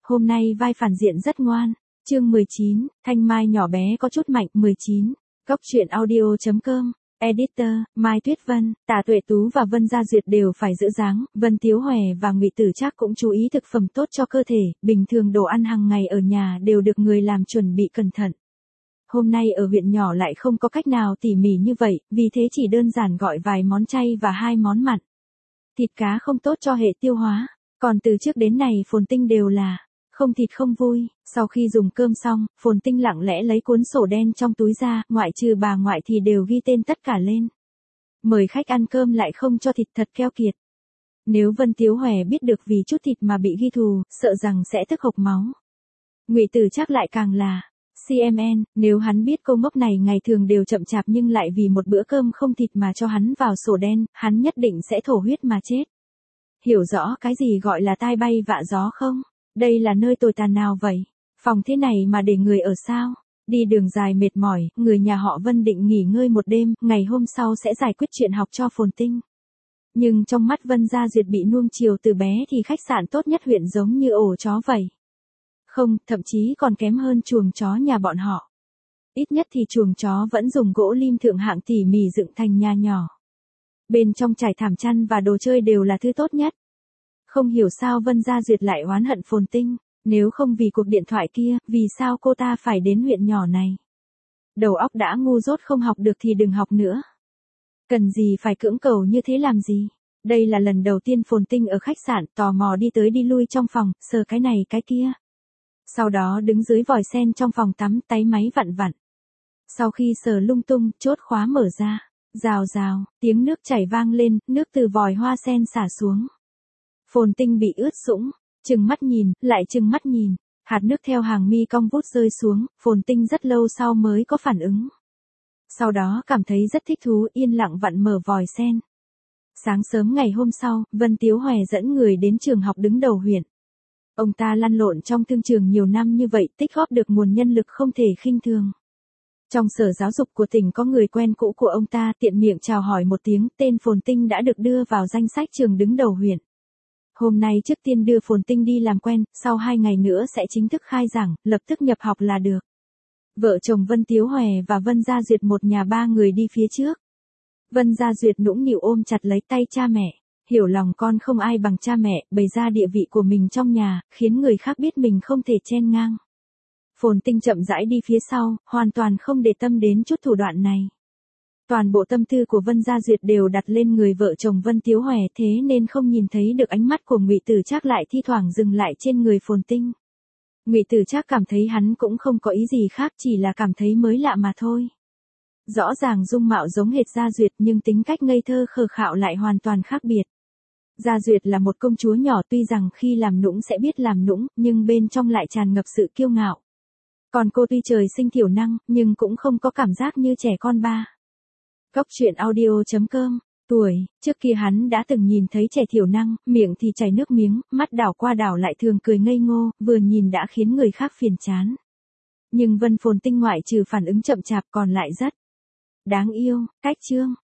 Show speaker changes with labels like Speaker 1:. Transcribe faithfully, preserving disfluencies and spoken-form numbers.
Speaker 1: Hôm nay vai phản diện rất ngoan. Chương mười chín, Thanh Mai nhỏ bé có chút mạnh. mười chín. Góc truyện audio.com. Editor, Mai Tuyết Vân, Tả Tuệ Tú và Vân Gia Duyệt đều phải giữ dáng, Vân Tiếu Hòe và Ngụy Tử Trác cũng chú ý thực phẩm tốt cho cơ thể, bình thường đồ ăn hàng ngày ở nhà đều được người làm chuẩn bị cẩn thận. Hôm nay ở huyện nhỏ lại không có cách nào tỉ mỉ như vậy, vì thế chỉ đơn giản gọi vài món chay và hai món mặn. Thịt cá không tốt cho hệ tiêu hóa, còn từ trước đến nay Phồn Tinh đều là không thịt không vui. Sau khi dùng cơm xong, Phồn Tinh lặng lẽ lấy cuốn sổ đen trong túi ra, ngoại trừ bà ngoại thì đều ghi tên tất cả lên. Mời khách ăn cơm lại không cho thịt thật keo kiệt. Nếu Vân Tiếu Hòe biết được vì chút thịt mà bị ghi thù, sợ rằng sẽ tức hộc máu. Ngụy Tử Trác lại càng là xê em en, nếu hắn biết cô ngốc này ngày thường đều chậm chạp nhưng lại vì một bữa cơm không thịt mà cho hắn vào sổ đen, hắn nhất định sẽ thổ huyết mà chết. Hiểu rõ cái gì gọi là tai bay vạ gió không? Đây là nơi tồi tàn nào vậy? Phòng thế này mà để người ở sao? Đi đường dài mệt mỏi, người nhà họ Vân định nghỉ ngơi một đêm, ngày hôm sau sẽ giải quyết chuyện học cho Phồn Tinh. Nhưng trong mắt Vân Gia Duyệt bị nuông chiều từ bé thì khách sạn tốt nhất huyện giống như ổ chó vậy. Không, thậm chí còn kém hơn chuồng chó nhà bọn họ. Ít nhất thì chuồng chó vẫn dùng gỗ lim thượng hạng tỉ mỉ dựng thành nhà nhỏ. Bên trong trải thảm chăn và đồ chơi đều là thứ tốt nhất. Không hiểu sao Vân Gia Duyệt lại oán hận Phồn Tinh, nếu không vì cuộc điện thoại kia, vì sao cô ta phải đến huyện nhỏ này? Đầu óc đã ngu dốt không học được thì đừng học nữa. Cần gì phải cưỡng cầu như thế làm gì? Đây là lần đầu tiên Phồn Tinh ở khách sạn, tò mò đi tới đi lui trong phòng, sờ cái này cái kia. Sau đó đứng dưới vòi sen trong phòng tắm, táy máy vặn vặn. Sau khi sờ lung tung, chốt khóa mở ra. Rào rào, tiếng nước chảy vang lên, nước từ vòi hoa sen xả xuống. Phồn Tinh bị ướt sũng, trừng mắt nhìn, lại trừng mắt nhìn. Hạt nước theo hàng mi cong vút rơi xuống, Phồn Tinh rất lâu sau mới có phản ứng. Sau đó cảm thấy rất thích thú, yên lặng vặn mở vòi sen. Sáng sớm ngày hôm sau, Vân Tiếu Hòe dẫn người đến trường học đứng đầu huyện. Ông ta lăn lộn trong thương trường nhiều năm như vậy, tích góp được nguồn nhân lực không thể khinh thường. Trong sở giáo dục của tỉnh có người quen cũ của ông ta, tiện miệng chào hỏi một tiếng, tên Phồn Tinh đã được đưa vào danh sách trường đứng đầu huyện. Hôm nay trước tiên đưa Phồn Tinh đi làm quen, sau hai ngày nữa sẽ chính thức khai giảng, lập tức nhập học là được. Vợ chồng Vân Tiếu Hòe và Vân Gia Duyệt một nhà ba người đi phía trước. Vân Gia Duyệt nũng nịu ôm chặt lấy tay cha mẹ. Hiểu lòng con không ai bằng cha mẹ, bày ra địa vị của mình trong nhà, khiến người khác biết mình không thể chen ngang. Phồn Tinh chậm rãi đi phía sau, hoàn toàn không để tâm đến chút thủ đoạn này. Toàn bộ tâm tư của Vân Gia Duyệt đều đặt lên người vợ chồng Vân Tiếu Hòe, thế nên không nhìn thấy được ánh mắt của Ngụy Tử Trác lại thi thoảng dừng lại trên người Phồn Tinh. Ngụy Tử Trác cảm thấy hắn cũng không có ý gì khác, chỉ là cảm thấy mới lạ mà thôi. Rõ ràng dung mạo giống hệt Gia Duyệt nhưng tính cách ngây thơ khờ khạo lại hoàn toàn khác biệt. Gia Duyệt là một công chúa nhỏ, tuy rằng khi làm nũng sẽ biết làm nũng, nhưng bên trong lại tràn ngập sự kiêu ngạo. Còn cô tuy trời sinh thiểu năng, nhưng cũng không có cảm giác như trẻ con ba. Góc truyện audio.com. Tuổi, trước kia hắn đã từng nhìn thấy trẻ thiểu năng, miệng thì chảy nước miếng, mắt đảo qua đảo lại thường cười ngây ngô, vừa nhìn đã khiến người khác phiền chán. Nhưng Vân Phồn Tinh ngoại trừ phản ứng chậm chạp còn lại rất đáng yêu. Cách chương.